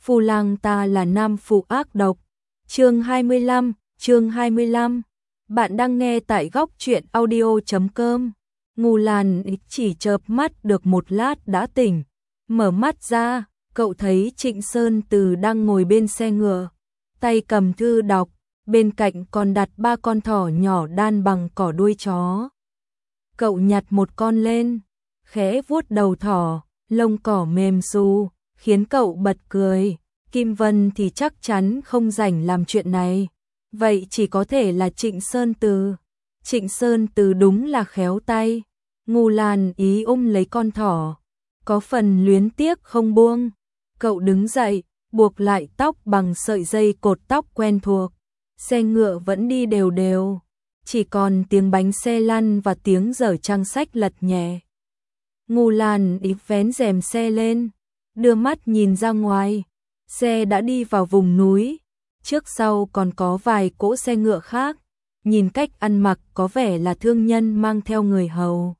Phu Lang ta là nam phụ ác độc. Chương 25. Bạn đang nghe tại góc truyện audio.com. Ngô Lan chỉ chợp mắt được một lát đã tỉnh. Mở mắt ra, cậu thấy Trịnh Sơn Từ đang ngồi bên xe ngựa, tay cầm thư đọc, bên cạnh còn đặt 3 con thỏ nhỏ đan bằng cỏ đuôi chó. Cậu nhặt một con lên, khẽ vuốt đầu thỏ, lông cỏ mềm ru, khiến cậu bật cười. Kim Vân thì chắc chắn không rảnh làm chuyện này, vậy chỉ có thể là Trịnh Sơn Từ. Trịnh Sơn Từ đúng là khéo tay. Ngô Lan ý ôm lấy con thỏ, có phần luyến tiếc không buông. Cậu đứng dậy, buộc lại tóc bằng sợi dây cột tóc quen thuộc. Xe ngựa vẫn đi đều đều, chỉ còn tiếng bánh xe lăn và tiếng dở trang sách lật nhẹ. Ngô Lan ý vén rèm xe lên, đưa mắt nhìn ra ngoài. Xe đã đi vào vùng núi, trước sau còn có vài cỗ xe ngựa khác, nhìn cách ăn mặc có vẻ là thương nhân mang theo người hầu.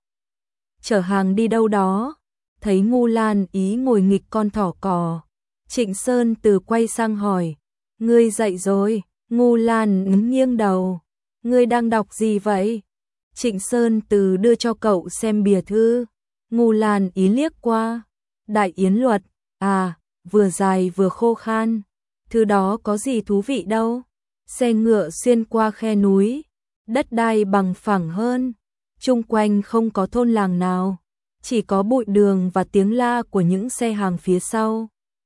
Chở hàng đi đâu đó, thấy Ngô Lan ý ngồi nghịch con thỏ cò. Trịnh Sơn Từ quay sang hỏi, ngươi dậy rồi? Ngô Lan nghiêng đầu, ngươi đang đọc gì vậy? Trịnh Sơn Từ đưa cho cậu xem bìa thư. Ngô Lan ý liếc qua, Đại Yến Luật, à, vừa dài vừa khô khan, thứ đó có gì thú vị đâu. Xe ngựa xuyên qua khe núi, đất đai bằng phẳng hơn, chung quanh không có thôn làng nào, chỉ có bụi đường và tiếng la của những xe hàng phía sau.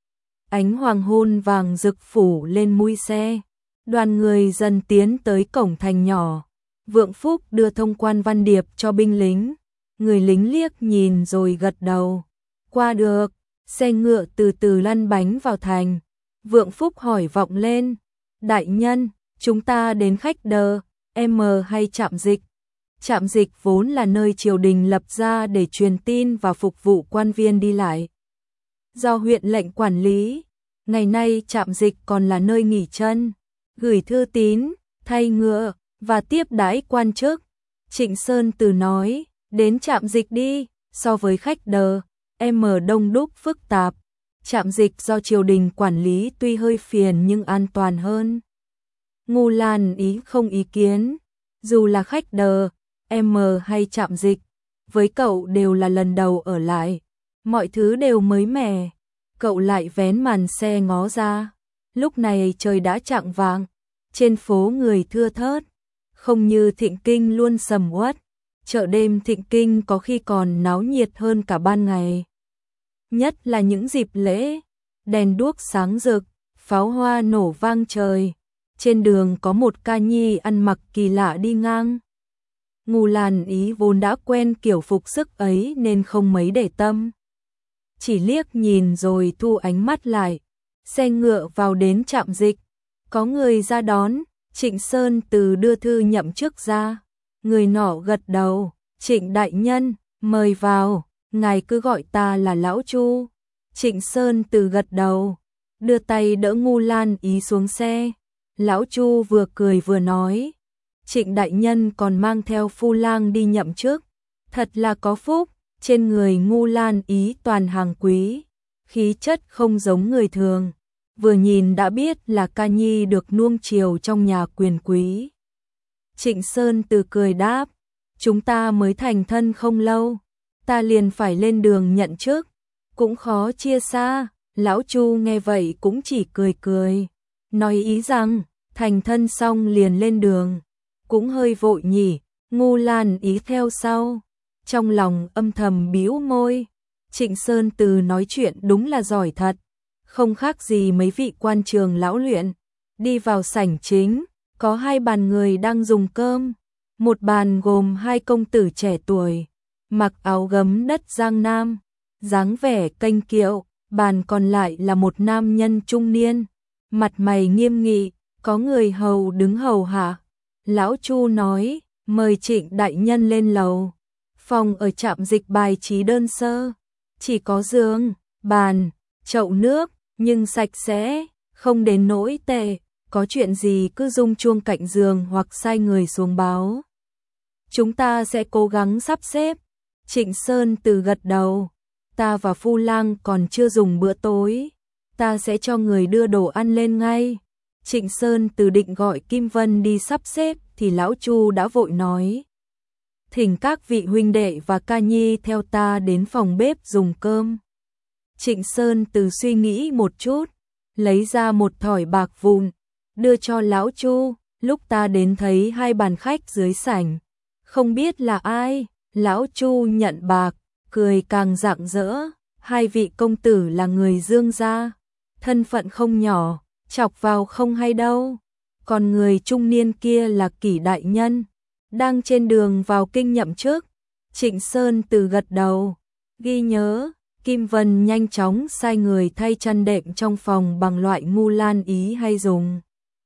Ánh hoàng hôn vàng rực phủ lên mui xe, đoàn người dần tiến tới cổng thành nhỏ. Vượng Phúc đưa thông quan văn điệp cho binh lính, người lính liếc nhìn rồi gật đầu. Qua được. Xe ngựa từ từ lăn bánh vào thành. Vượng Phúc hỏi vọng lên, đại nhân, chúng ta đến khách đờ, M hay trạm dịch? Trạm dịch vốn là nơi triều đình lập ra để truyền tin và phục vụ quan viên đi lại, do huyện lệnh quản lý. Ngày nay trạm dịch còn là nơi nghỉ chân, gửi thư tín, thay ngựa và tiếp đãi quan chức. Trịnh Sơn Từ nói, đến trạm dịch đi. So với khách đờ, M đông đúc phức tạp, trạm dịch do triều đình quản lý tuy hơi phiền nhưng an toàn hơn. Ngô Lan ý không ý kiến, dù là khách đờ, M hay trạm dịch, với cậu đều là lần đầu ở lại, mọi thứ đều mới mẻ. Cậu lại vén màn xe ngó ra, lúc này trời đã chạng vạng, trên phố người thưa thớt, không như Thịnh Kinh luôn sầm uất. Chợ đêm Thịnh Kinh có khi còn náo nhiệt hơn cả ban ngày. Nhất là những dịp lễ, đèn đuốc sáng rực, pháo hoa nổ vang trời. Trên đường có một ca nhi ăn mặc kỳ lạ đi ngang. Ngô Lan ý vốn đã quen kiểu phục sức ấy nên không mấy để tâm, chỉ liếc nhìn rồi thu ánh mắt lại. Xe ngựa vào đến trạm dịch, có người ra đón. Trịnh Sơn Từ đưa thư nhậm chức ra. Người nọ gật đầu, Trịnh đại nhân, mời vào, ngài cứ gọi ta là Lão Chu. Trịnh Sơn Từ gật đầu, đưa tay đỡ Ngô Lan ý xuống xe. Lão Chu vừa cười vừa nói, Trịnh đại nhân còn mang theo Phu Lang đi nhậm chức, thật là có phúc. Trên người Ngô Lan ý toàn hàng quý, khí chất không giống người thường, vừa nhìn đã biết là ca nhi được nuông chiều trong nhà quyền quý. Trịnh Sơn Từ cười đáp, chúng ta mới thành thân không lâu, ta liền phải lên đường nhận chức, cũng khó chia xa. Lão Chu nghe vậy cũng chỉ cười cười, nói ý rằng thành thân xong liền lên đường, cũng hơi vội nhỉ. Ngô Lan ý theo sau, trong lòng âm thầm bĩu môi. Trịnh Sơn Từ nói chuyện đúng là giỏi thật, không khác gì mấy vị quan trường lão luyện. Đi vào sảnh chính, có 2 bàn người đang dùng cơm. Một bàn gồm 2 công tử trẻ tuổi, mặc áo gấm đất Giang Nam, dáng vẻ kênh kiệu. Bàn còn lại là một nam nhân trung niên, mặt mày nghiêm nghị, có người hầu đứng hầu hạ. Lão Chu nói, mời Trịnh đại nhân lên lầu. Phòng ở trạm dịch bài trí đơn sơ, chỉ có giường, bàn, chậu nước, nhưng sạch sẽ, không đến nỗi tệ. Có chuyện gì cứ rung chuông cạnh giường hoặc sai người xuống báo, chúng ta sẽ cố gắng sắp xếp. Trịnh Sơn Từ gật đầu, ta và Phu Lang còn chưa dùng bữa tối, ta sẽ cho người đưa đồ ăn lên ngay. Trịnh Sơn Từ định gọi Kim Vân đi sắp xếp thì lão Chu đã vội nói: thỉnh các vị huynh đệ và ca nhi theo ta đến phòng bếp dùng cơm. Trịnh Sơn Từ suy nghĩ một chút, lấy ra một thỏi bạc vụn, đưa cho lão Chu. Lúc ta đến thấy 2 bàn khách dưới sảnh, không biết là ai. Lão Chu nhận bạc, cười càng rạng rỡ. 2 vị công tử là người Dương gia, thân phận không nhỏ, chọc vào không hay đâu. Còn người trung niên kia là Kỷ đại nhân, đang trên đường vào kinh nhậm chức. Trịnh Sơn Từ gật đầu, ghi nhớ. Kim Vân nhanh chóng sai người thay chăn đệm trong phòng bằng loại Ngu Lan Ý hay dùng.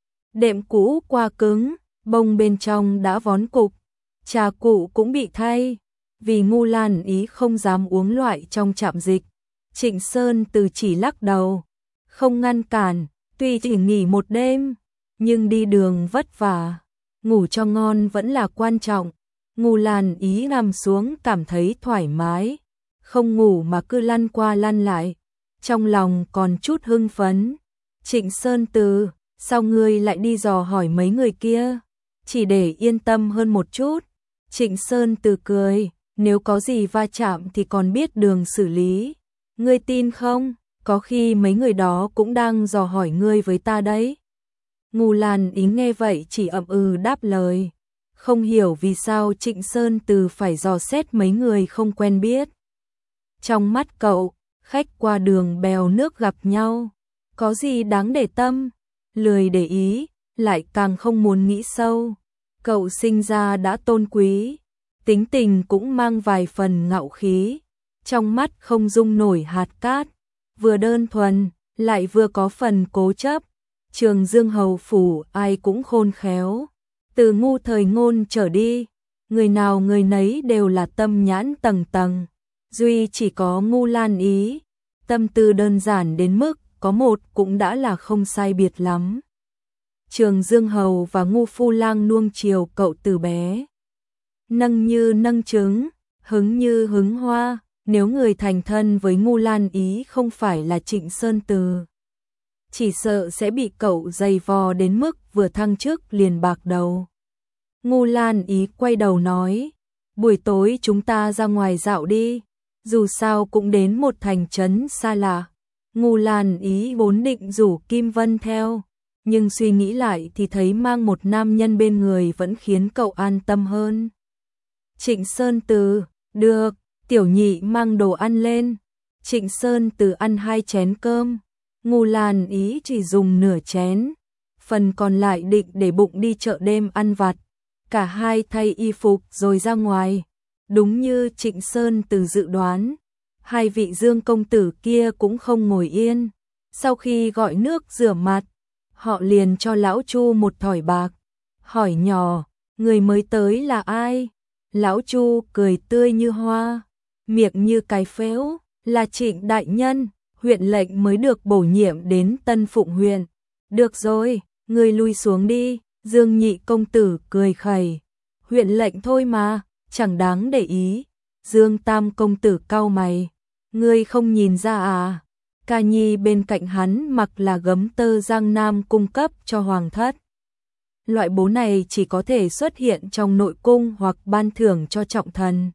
Đệm cũ qua cứng, bông bên trong đã vón cục, trà cụ cũng bị thay, vì Ngu Lan Ý không dám uống loại trong trạm dịch. Trịnh Sơn Từ chỉ lắc đầu, không ngăn cản. Tuy chỉ nghỉ một đêm, nhưng đi đường vất vả, ngủ cho ngon vẫn là quan trọng. Ngu Lan Ý nằm xuống cảm thấy thoải mái, không ngủ mà cứ lăn qua lăn lại, trong lòng còn chút hưng phấn. Trịnh Sơn Từ, sao ngươi lại đi dò hỏi mấy người kia? Chỉ để yên tâm hơn một chút. Trịnh Sơn Từ cười, nếu có gì va chạm thì còn biết đường xử lý. Ngươi tin không? Có khi mấy người đó cũng đang dò hỏi ngươi với ta đấy. Ngu Lan Ý nghe vậy chỉ ậm ừ đáp lời, không hiểu vì sao Trịnh Sơn Từ phải dò xét mấy người không quen biết. Trong mắt cậu, khách qua đường bèo nước gặp nhau, có gì đáng để tâm, lười để ý, lại càng không muốn nghĩ sâu. Cậu sinh ra đã tôn quý, tính tình cũng mang vài phần ngạo khí, trong mắt không dung nổi hạt cát, vừa đơn thuần, lại vừa có phần cố chấp. Trường Dương hầu phủ ai cũng khôn khéo, từ Ngu Thời Ngôn trở đi, người nào người nấy đều là tâm nhãn tầng tầng, duy chỉ có Ngu Lan Ý, tâm tư đơn giản đến mức có một cũng đã là không sai biệt lắm. Trường Dương hầu và Ngu Phu Lang nuông chiều cậu từ bé, nâng như nâng trứng, hứng như hứng hoa. Nếu người thành thân với Ngu Lan Ý không phải là Trịnh Sơn Từ, chỉ sợ sẽ bị cậu giày vò đến mức vừa thăng chức liền bạc đầu. Ngu Lan Ý quay đầu nói, buổi tối chúng ta ra ngoài dạo đi, dù sao cũng đến một thành trấn xa lạ. Ngu Lan Ý vốn định rủ Kim Vân theo, nhưng suy nghĩ lại thì thấy mang một nam nhân bên người vẫn khiến cậu an tâm hơn. Trịnh Sơn Từ, được. Tiểu nhị mang đồ ăn lên. Trịnh Sơn Từ ăn 2 chén cơm, Ngu Lan Ý chỉ dùng nửa chén, phần còn lại định để bụng đi chợ đêm ăn vặt. Cả hai thay y phục rồi ra ngoài. Đúng như Trịnh Sơn Từ dự đoán, 2 vị Dương công tử kia cũng không ngồi yên. Sau khi gọi nước rửa mặt, họ liền cho lão Chu một thỏi bạc, hỏi nhỏ, người mới tới là ai? Lão Chu cười tươi như hoa, miệng như cái phễu, là Trịnh đại nhân, huyện lệnh mới được bổ nhiệm đến Tân Phụng huyện. Được rồi, ngươi lui xuống đi. Dương nhị công tử cười khẩy, huyện lệnh thôi mà, chẳng đáng để ý. Dương tam công tử cau mày, ngươi không nhìn ra à? Ca nhi bên cạnh hắn mặc là gấm tơ Giang Nam cung cấp cho hoàng thất. Loại bố này chỉ có thể xuất hiện trong nội cung hoặc ban thưởng cho trọng thần.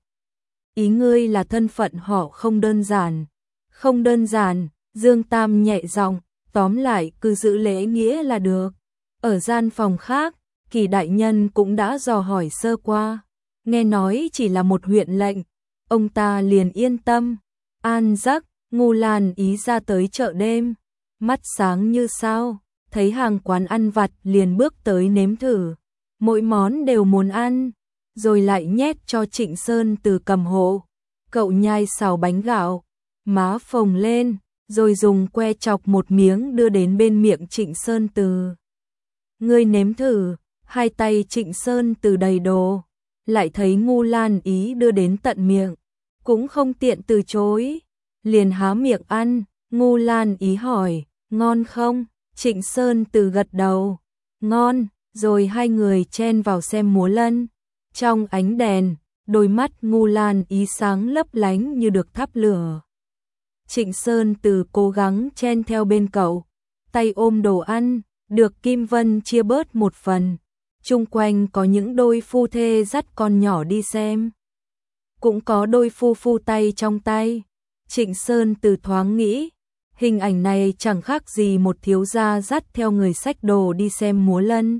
Ý ngươi là thân phận họ không đơn giản. Không đơn giản, Dương Tam nhẹ giọng, tóm lại cứ giữ lễ nghĩa là được. Ở gian phòng khác, Kỳ đại nhân cũng đã dò hỏi sơ qua, nghe nói chỉ là một huyện lệnh, ông ta liền yên tâm. An giấc, Ngu Lan Ý ra tới chợ đêm, mắt sáng như sao, thấy hàng quán ăn vặt liền bước tới nếm thử, mỗi món đều muốn ăn, rồi lại nhét cho Trịnh Sơn Từ cầm hộ. Cậu nhai xào bánh gạo, má phồng lên, rồi dùng que chọc một miếng đưa đến bên miệng Trịnh Sơn Từ. Ngươi nếm thử. 2 tay Trịnh Sơn Từ đầy đồ, lại thấy Ngu Lan Ý đưa đến tận miệng, cũng không tiện từ chối, liền há miệng ăn. Ngu Lan Ý hỏi, ngon không? Trịnh Sơn Từ gật đầu, ngon, rồi 2 người chen vào xem múa lân. Trong ánh đèn, đôi mắt Ngu Lan Ý sáng lấp lánh như được thắp lửa. Trịnh Sơn Từ cố gắng chen theo bên cậu, tay ôm đồ ăn, được Kim Vân chia bớt một phần. Chung quanh có những đôi phu thê dắt con nhỏ đi xem. Cũng có đôi phu tay trong tay. Trịnh Sơn Từ thoáng nghĩ, hình ảnh này chẳng khác gì một thiếu gia dắt theo người xách đồ đi xem múa lân.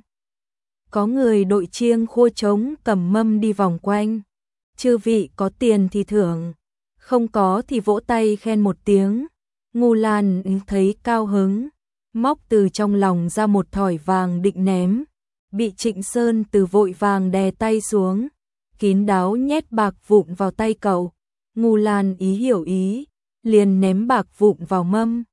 Có người đội chiêng khua trống cầm mâm đi vòng quanh. Chư vị có tiền thì thưởng, không có thì vỗ tay khen một tiếng. Ngu Lan thấy cao hứng, móc từ trong lòng ra một thỏi vàng định ném, bị Trịnh Sơn Từ vội vàng đè tay xuống, kín đáo nhét bạc vụn vào tay cậu. Ngu Lan ý hiểu ý, liền ném bạc vụn vào mâm.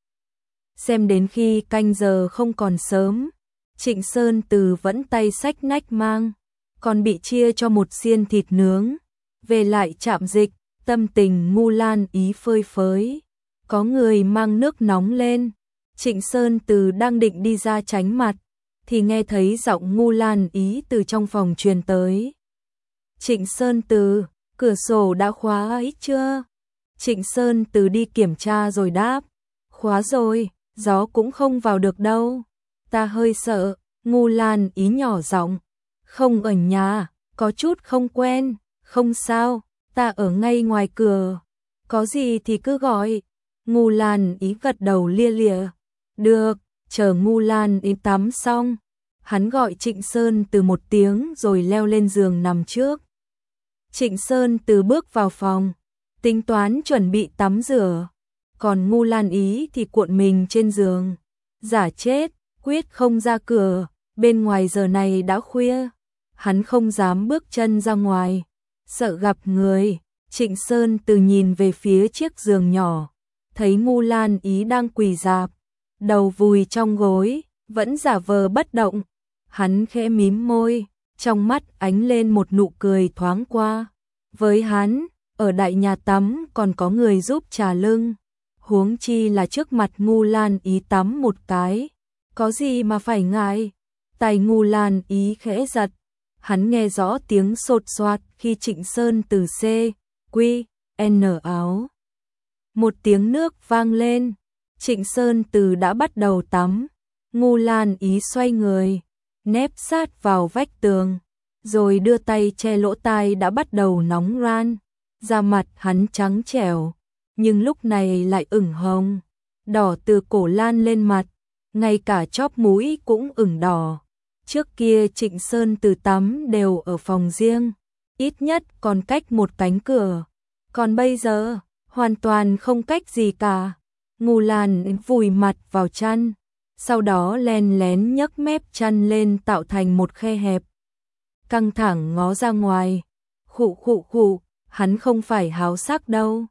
Xem đến khi canh giờ không còn sớm, Trịnh Sơn Từ vẫn tay xách nách mang, còn bị chia cho một xiên thịt nướng. Về lại trạm dịch, tâm tình Ngu Lan ý phơi phới. Có người mang nước nóng lên. Trịnh Sơn Từ đang định đi ra tránh mặt, thì nghe thấy giọng Ngu Lan ý từ trong phòng truyền tới. Trịnh Sơn Từ, cửa sổ đã khóa ấy chưa? Trịnh Sơn Từ đi kiểm tra rồi đáp. Khóa rồi, gió cũng không vào được đâu. Ta hơi sợ. Ngu Lan ý nhỏ giọng. Không ở nhà, có chút không quen. Không sao, ta ở ngay ngoài cửa. Có gì thì cứ gọi. Ngu Lan ý gật đầu lia lịa. Được, chờ Ngu Lan ý tắm xong. Hắn gọi Trịnh Sơn Từ một tiếng rồi leo lên giường nằm trước. Trịnh Sơn Từ bước vào phòng, tính toán chuẩn bị tắm rửa. Còn Ngu Lan ý thì cuộn mình trên giường. Giả chết, quyết không ra cửa, bên ngoài giờ này đã khuya. Hắn không dám bước chân ra ngoài, sợ gặp người. Trịnh Sơn Từ nhìn về phía chiếc giường nhỏ, thấy Ngu Lan ý đang quỳ rạp, đầu vùi trong gối, vẫn giả vờ bất động. Hắn khẽ mím môi, trong mắt ánh lên một nụ cười thoáng qua. Với hắn, ở đại nhà tắm còn có người giúp trà lưng, huống chi là trước mặt Ngu Lan ý tắm một cái. Có gì mà phải ngại? Tay Ngu Lan ý khẽ giật. Hắn nghe rõ tiếng sột soạt khi Trịnh Sơn Từ Q, N áo. Một tiếng nước vang lên, Trịnh Sơn Từ đã bắt đầu tắm. Ngu Lan ý xoay người, nép sát vào vách tường, rồi đưa tay che lỗ tai đã bắt đầu nóng ran. Da mặt hắn trắng trẻo, nhưng lúc này lại ửng hồng, đỏ từ cổ lan lên mặt, ngay cả chóp mũi cũng ửng đỏ. Trước kia Trịnh Sơn Từ tắm đều ở phòng riêng, ít nhất còn cách một cánh cửa. Còn bây giờ, hoàn toàn không cách gì cả. Ngu Lan vùi mặt vào chăn, sau đó len lén nhấc mép chăn lên tạo thành một khe hẹp. Căng thẳng ngó ra ngoài, khụ, hắn không phải háo sắc đâu.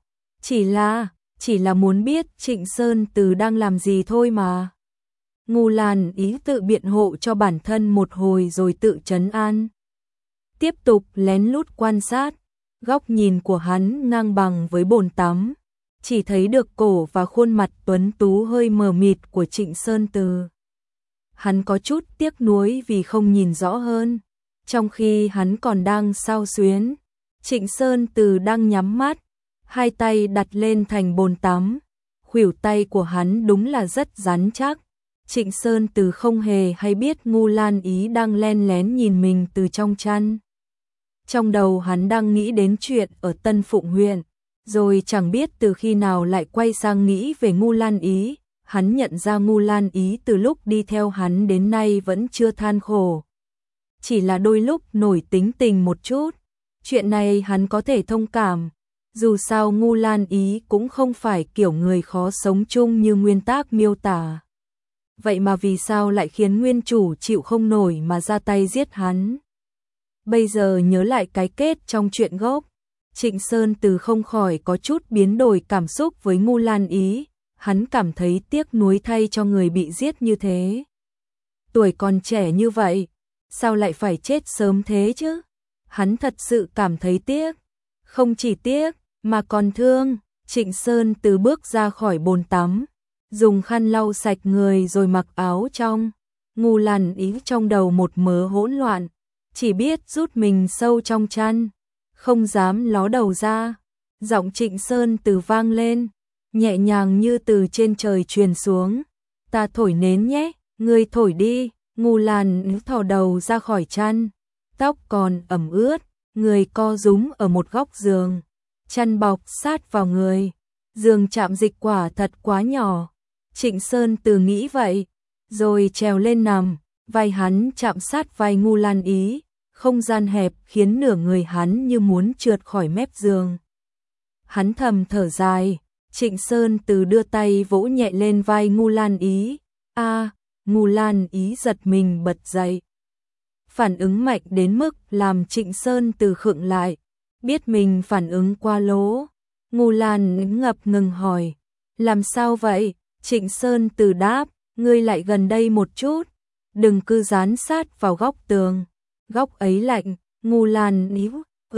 Chỉ là muốn biết Trịnh Sơn Từ đang làm gì thôi mà. Ngu Lan ý tự biện hộ cho bản thân một hồi rồi tự trấn an. Tiếp tục lén lút quan sát, góc nhìn của hắn ngang bằng với bồn tắm, chỉ thấy được cổ và khuôn mặt tuấn tú hơi mờ mịt của Trịnh Sơn Từ. Hắn có chút tiếc nuối vì không nhìn rõ hơn, trong khi hắn còn đang xao xuyến. Trịnh Sơn Từ đang nhắm mắt, hai tay đặt lên thành bồn tắm, khuỷu tay của hắn đúng là rất rắn chắc. Trịnh Sơn Từ không hề hay biết Ngu Lan ý đang len lén nhìn mình từ trong chăn. Trong đầu hắn đang nghĩ đến chuyện ở Tân Phụng huyện, rồi chẳng biết từ khi nào lại quay sang nghĩ về Ngu Lan ý. Hắn nhận ra Ngu Lan ý từ lúc đi theo hắn đến nay vẫn chưa than khổ, chỉ là đôi lúc nổi tính tình một chút. Chuyện này hắn có thể thông cảm, dù sao Ngu Lan ý cũng không phải kiểu người khó sống chung như nguyên tác miêu tả. Vậy mà vì sao lại khiến nguyên chủ chịu không nổi mà ra tay giết hắn? Bây giờ nhớ lại cái kết trong chuyện gốc, Trịnh Sơn Từ không khỏi có chút biến đổi cảm xúc với Ngu Lan ý. Hắn cảm thấy tiếc nuối thay cho người bị giết như thế. Tuổi còn trẻ như vậy, sao lại phải chết sớm thế chứ? Hắn thật sự cảm thấy tiếc. Không chỉ tiếc, mà còn thương. Trịnh Sơn Từ bước ra khỏi bồn tắm, dùng khăn lau sạch người rồi mặc áo trong. Ngu Lan ý trong đầu một mớ hỗn loạn, chỉ biết rút mình sâu trong chăn, không dám ló đầu ra. Giọng Trịnh Sơn Từ vang lên. nhẹ nhàng như từ trên trời truyền xuống. Ta thổi nến nhé, ngươi thổi đi. Ngô Lan thò đầu ra khỏi chăn, tóc còn ẩm ướt, người co rúm ở một góc giường, chăn bọc sát vào người. Giường chạm dịch quả thật quá nhỏ. Trịnh Sơn Từ nghĩ vậy, rồi trèo lên nằm, vai hắn chạm sát vai Ngô Lan Ý, không gian hẹp khiến nửa người hắn như muốn trượt khỏi mép giường. Hắn thầm thở dài, Trịnh Sơn Từ đưa tay vỗ nhẹ lên vai Ngô Lan Ý. Ngô Lan Ý giật mình bật dậy. Phản ứng mạnh đến mức làm Trịnh Sơn Từ khựng lại, biết mình phản ứng quá lố. Ngô Lan ngập ngừng hỏi, làm sao vậy? Trịnh Sơn Từ đáp, ngươi lại gần đây một chút, đừng cứ dán sát vào góc tường, góc ấy lạnh. Ngô Lan Ý,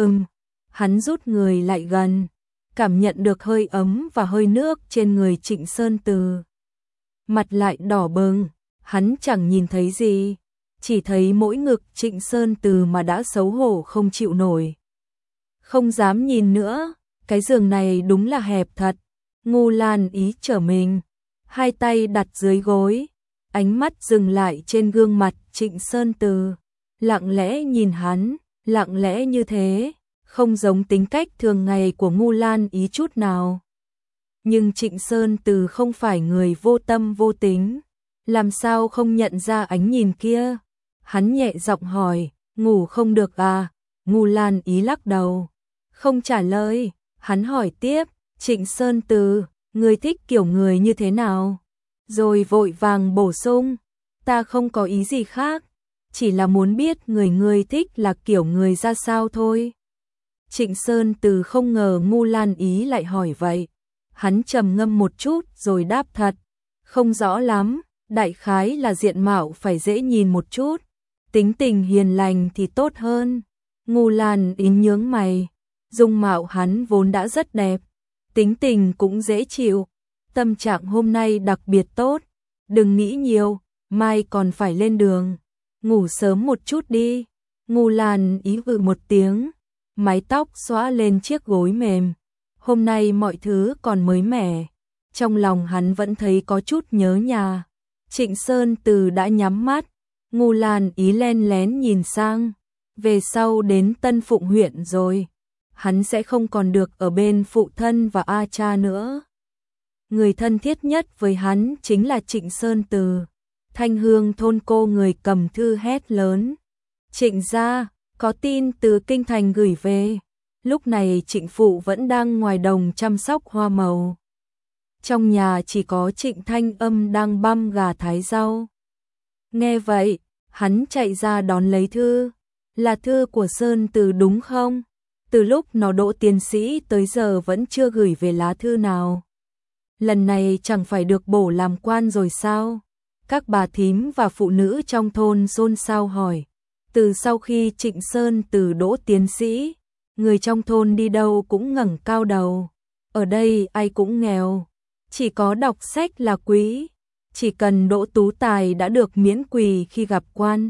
hắn rút người lại gần, cảm nhận được hơi ấm và hơi nước trên người Trịnh Sơn Từ. Mặt lại đỏ bừng, hắn chẳng nhìn thấy gì, chỉ thấy mỗi ngực Trịnh Sơn Từ mà đã xấu hổ không chịu nổi. Không dám nhìn nữa, cái giường này đúng là hẹp thật. Ngô Lan Ý trở mình, hai tay đặt dưới gối, ánh mắt dừng lại trên gương mặt Trịnh Sơn Từ, lặng lẽ nhìn hắn, lặng lẽ như thế, không giống tính cách thường ngày của Ngô Lan Ý chút nào. Nhưng Trịnh Sơn Từ không phải người vô tâm vô tính, làm sao không nhận ra ánh nhìn kia. Hắn nhẹ giọng hỏi, ngủ không được à? Ngô Lan Ý lắc đầu, không trả lời. Hắn hỏi tiếp, Trịnh Sơn Từ, ngươi thích kiểu người như thế nào? Rồi vội vàng bổ sung, ta không có ý gì khác, chỉ là muốn biết người ngươi thích là kiểu người ra sao thôi. Trịnh Sơn Từ không ngờ Ngô Lan Ý lại hỏi vậy. Hắn trầm ngâm một chút rồi đáp thật, không rõ lắm, đại khái là diện mạo phải dễ nhìn một chút, tính tình hiền lành thì tốt hơn. Ngô Lan Ý nhướng mày, dung mạo hắn vốn đã rất đẹp, tính tình cũng dễ chịu, tâm trạng hôm nay đặc biệt tốt, đừng nghĩ nhiều, mai còn phải lên đường, ngủ sớm một chút đi. Ngô Lan Ý một tiếng, mái tóc xõa lên chiếc gối mềm. Hôm nay mọi thứ còn mới mẻ, trong lòng hắn vẫn thấy có chút nhớ nhà. Trịnh Sơn Từ đã nhắm mắt, Ngô Lan Ý len lén nhìn sang, về sau đến Tân Phụng huyện rồi, hắn sẽ không còn được ở bên phụ thân và A Cha nữa. Người thân thiết nhất với hắn chính là Trịnh Sơn Từ. Thanh Hương thôn cô người cầm thư hét lớn, Trịnh gia, có tin từ kinh thành gửi về. Lúc này Trịnh phụ vẫn đang ngoài đồng chăm sóc hoa màu. Trong nhà chỉ có Trịnh Thanh Âm đang băm gà thái rau. Nghe vậy, hắn chạy ra đón lấy thư. Là thư của Sơn Từ đúng không? Từ lúc nó đỗ tiến sĩ tới giờ vẫn chưa gửi về lá thư nào. Lần này chẳng phải được bổ làm quan rồi sao? Các bà thím và phụ nữ trong thôn xôn xao hỏi. Từ sau khi Trịnh Sơn Từ đỗ tiến sĩ, người trong thôn đi đâu cũng ngẩng cao đầu. Ở đây ai cũng nghèo, chỉ có đọc sách là quý. Chỉ cần đỗ tú tài đã được miễn quỳ khi gặp quan.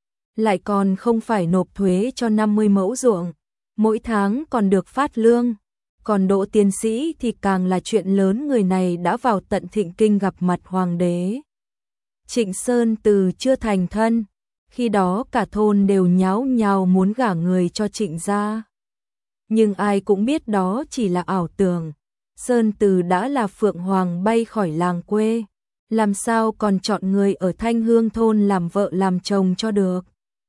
Lại còn không phải nộp thuế cho 50 mẫu ruộng, mỗi tháng còn được phát lương. Còn đỗ tiến sĩ thì càng là chuyện lớn, người này đã vào tận Thịnh Kinh gặp mặt hoàng đế. Trịnh Sơn Từ chưa thành thân, khi đó cả thôn đều nháo nhào muốn gả người cho Trịnh gia. Nhưng ai cũng biết đó chỉ là ảo tưởng. Sơn Từ đã là phượng hoàng bay khỏi làng quê, làm sao còn chọn người ở Thanh Hương thôn làm vợ làm chồng cho được.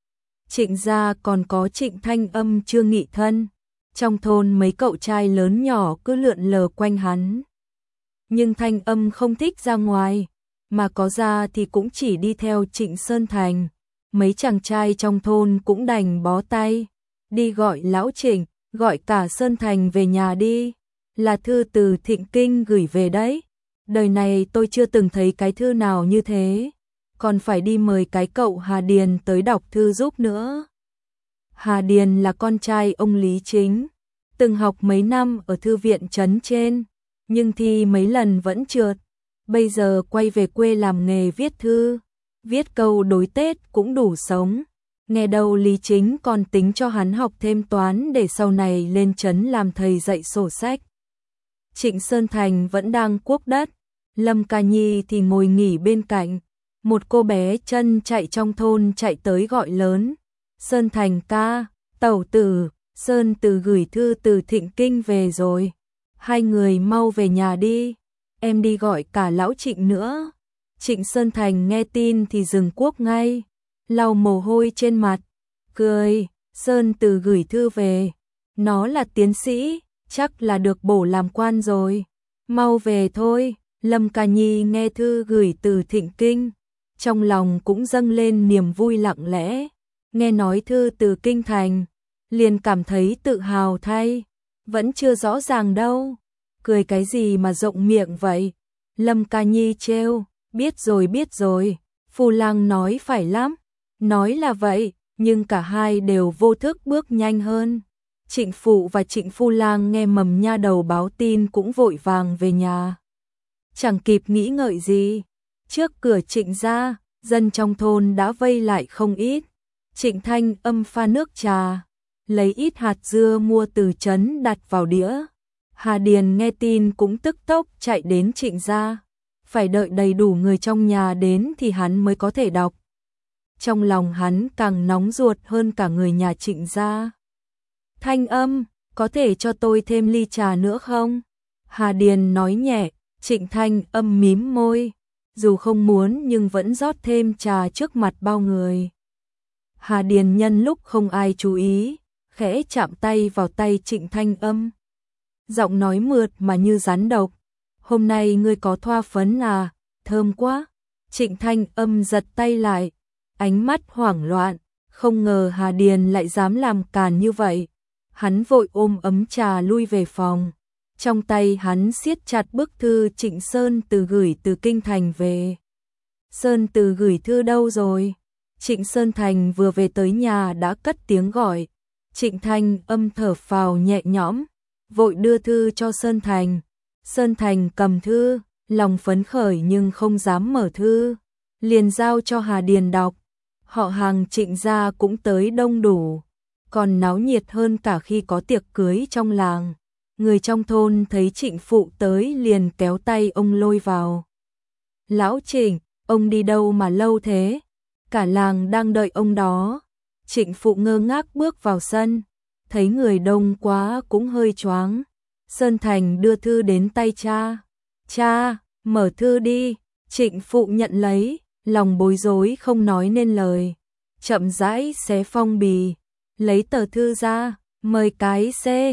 Trịnh gia còn có Trịnh Thanh Âm chưa nghị thân, trong thôn mấy cậu trai lớn nhỏ cứ lượn lờ quanh hắn. Nhưng Thanh Âm không thích ra ngoài, mà có ra thì cũng chỉ đi theo Trịnh Sơn Thành. Mấy chàng trai trong thôn cũng đành bó tay, đi gọi lão Trịnh, gọi cả Sơn Thành về nhà đi. Là thư từ Thịnh Kinh gửi về đấy. Đời này tôi chưa từng thấy cái thư nào như thế. Còn phải đi mời cái cậu Hà Điền tới đọc thư giúp nữa. Hà Điền là con trai ông Lý Chính, từng học mấy năm ở thư viện trấn trên, nhưng thi mấy lần vẫn trượt. Bây giờ quay về quê làm nghề viết thư, viết câu đối Tết cũng đủ sống. Nghe đâu Lý Chính còn tính cho hắn học thêm toán để sau này lên trấn làm thầy dạy sổ sách. Trịnh Sơn Thành vẫn đang cuốc đất, Lâm Ca Nhi thì ngồi nghỉ bên cạnh. Một cô bé chân chạy trong thôn chạy tới gọi lớn, Sơn Thành ca, tẩu tử, Sơn Từ gửi thư từ Thịnh Kinh về rồi. Hai người mau về nhà đi, em đi gọi cả lão Trịnh nữa. Trịnh Sơn Thành nghe tin thì dừng cuốc ngay, lau mồ hôi trên mặt, cười, Sơn Từ gửi thư về, nó là tiến sĩ, chắc là được bổ làm quan rồi. Mau về thôi. Lâm Ca Nhi nghe thư gửi từ Thịnh Kinh, trong lòng cũng dâng lên niềm vui lặng lẽ. Nghe nói thư từ Kinh Thành, liền cảm thấy tự hào thay. Vẫn chưa rõ ràng đâu. Cười cái gì mà rộng miệng vậy? Lâm Ca Nhi trêu, biết rồi. Phu Lang nói phải lắm. Nói là vậy, nhưng cả hai đều vô thức bước nhanh hơn. Trịnh Phụ và Trịnh Phu Lang nghe mầm nha đầu báo tin cũng vội vàng về nhà. Chẳng kịp nghĩ ngợi gì, trước cửa Trịnh gia, dân trong thôn đã vây lại không ít. Trịnh Thanh Âm pha nước trà, lấy ít hạt dưa mua từ trấn đặt vào đĩa. Hà Điền nghe tin cũng tức tốc chạy đến Trịnh gia, phải đợi đầy đủ người trong nhà đến thì hắn mới có thể đọc. Trong lòng hắn càng nóng ruột hơn cả người nhà Trịnh gia. Thanh Âm, có thể cho tôi thêm ly trà nữa không? Hà Điền nói nhẹ. Trịnh Thanh Âm mím môi, dù không muốn nhưng vẫn rót thêm trà trước mặt bao người. Hà Điền nhân lúc không ai chú ý, khẽ chạm tay vào tay Trịnh Thanh Âm. Giọng nói mượt mà như rắn độc. Hôm nay ngươi có thoa phấn à, thơm quá. Trịnh Thanh Âm giật tay lại, ánh mắt hoảng loạn, không ngờ Hà Điền lại dám làm càn như vậy. Hắn vội ôm ấm trà lui về phòng. Trong tay hắn siết chặt bức thư Trịnh Sơn Từ gửi từ Kinh Thành về. Sơn Từ gửi thư đâu rồi? Trịnh Sơn Thành vừa về tới nhà đã cất tiếng gọi. Trịnh Thanh Âm thở phào nhẹ nhõm, vội đưa thư cho Sơn Thành. Sơn Thành cầm thư, lòng phấn khởi nhưng không dám mở thư, liền giao cho Hà Điền đọc. Họ hàng Trịnh gia cũng tới đông đủ, còn náo nhiệt hơn cả khi có tiệc cưới trong làng. Người trong thôn thấy Trịnh Phụ tới liền kéo tay ông lôi vào. Lão Trịnh, ông đi đâu mà lâu thế? Cả làng đang đợi ông đó. Trịnh Phụ ngơ ngác bước vào sân, thấy người đông quá cũng hơi choáng. Sơn Thành đưa thư đến tay cha. Cha, mở thư đi. Trịnh Phụ nhận lấy, lòng bối rối không nói nên lời. Chậm rãi xé phong bì, lấy tờ thư ra, mời cái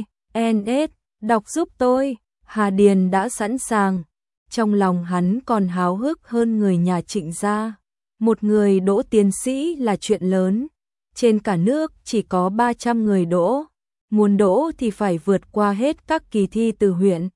CNS. Đọc giúp tôi. Hà Điền đã sẵn sàng. Trong lòng hắn còn háo hức hơn người nhà Trịnh gia. Một người đỗ tiến sĩ là chuyện lớn. Trên cả nước chỉ có 300 người đỗ. Muốn đỗ thì phải vượt qua hết các kỳ thi từ huyện,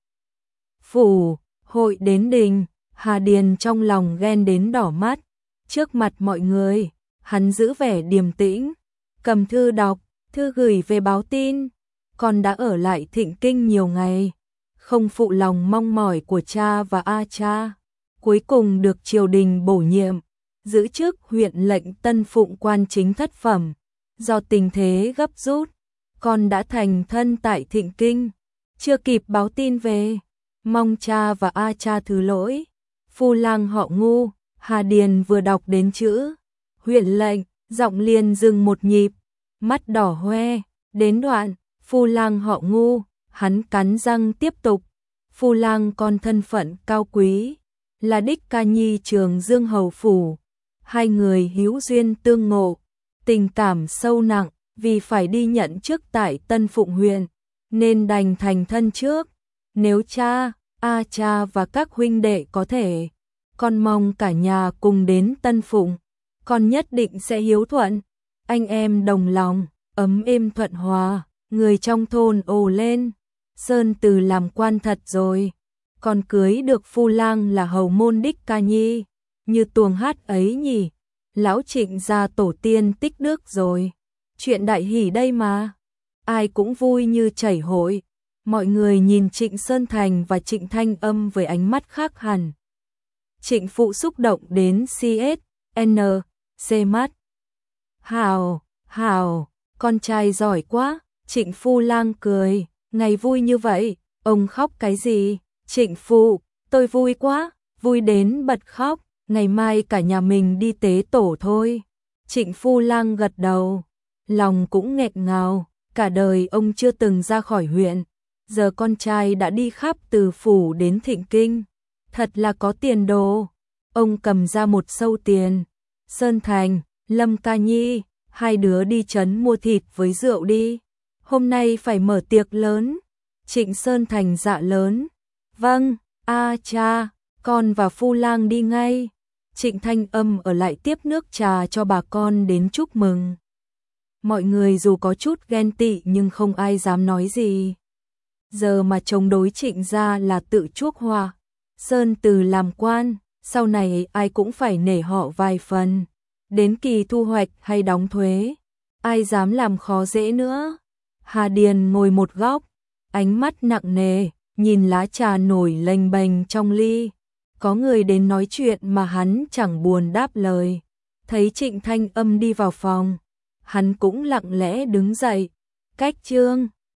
phủ, hội đến đình. Hà Điền trong lòng ghen đến đỏ mắt. Trước mặt mọi người, hắn giữ vẻ điềm tĩnh, cầm thư đọc, thư gửi về báo tin. Con đã ở lại Thịnh Kinh nhiều ngày, không phụ lòng mong mỏi của cha và A cha. Cuối cùng được triều đình bổ nhiệm, giữ chức huyện lệnh Tân Phụng quan chính thất phẩm. Do tình thế gấp rút, con đã thành thân tại Thịnh Kinh, chưa kịp báo tin về. Mong cha và A cha thứ lỗi. Phu Lang họ Ngu. Hà Điền vừa đọc đến chữ huyện lệnh, giọng liền dừng một nhịp, mắt đỏ hoe. Đến đoạn Phu Lang họ Ngu, hắn cắn răng tiếp tục. Phu Lang con thân phận cao quý, là đích ca nhi Trường Dương hầu phủ. Hai người hữu duyên tương ngộ, tình cảm sâu nặng, vì phải đi nhận chức tại Tân Phụng huyện, nên đành thành thân trước. Nếu cha, A cha và các huynh đệ có thể, con mong cả nhà cùng đến Tân Phụng, con nhất định sẽ hiếu thuận, anh em đồng lòng, ấm êm thuận hòa. Người trong thôn ồ lên, Sơn Từ làm quan thật rồi, còn cưới được Phu Lang là hầu môn đích ca nhi, như tuồng hát ấy nhỉ. Lão Trịnh gia tổ tiên tích đức rồi, chuyện đại hỷ đây mà. Ai cũng vui như chảy hội. Mọi người nhìn Trịnh Sơn Thành và Trịnh Thanh Âm với ánh mắt khác hẳn. Trịnh Phụ xúc động đến CSNC mắt. Hào, con trai giỏi quá. Trịnh Phu Lang cười, ngày vui như vậy, Ông khóc cái gì? Trịnh phụ, tôi vui quá, vui đến bật khóc, ngày mai cả nhà mình đi tế tổ thôi. Trịnh Phu Lang gật đầu, lòng cũng nghẹn ngào, cả đời ông chưa từng ra khỏi huyện, giờ con trai đã đi khắp từ phủ đến Thịnh Kinh, thật là có tiền đồ. Ông cầm ra một sâu tiền. Sơn Thành, Lâm Ca Nhi, hai đứa đi trấn mua thịt với rượu đi. Hôm nay phải mở tiệc lớn. Trịnh Sơn Thành dạ lớn. Vâng, cha, con và Phu Lang đi ngay. Trịnh Thanh Âm ở lại tiếp nước trà cho bà con đến chúc mừng. Mọi người dù có chút ghen tị nhưng không ai dám nói gì. Giờ mà chống đối Trịnh gia là tự chuốc họa. Sơn từ làm quan, sau này ai cũng phải nể họ vài phần. Đến kỳ thu hoạch hay đóng thuế, ai dám làm khó dễ nữa. Hà Điền ngồi một góc, ánh mắt nặng nề, nhìn lá trà nổi lênh bềnh trong ly. Có người đến nói chuyện mà hắn chẳng buồn đáp lời. Thấy Trịnh Thanh Âm đi vào phòng, hắn cũng lặng lẽ đứng dậy. Cách Trương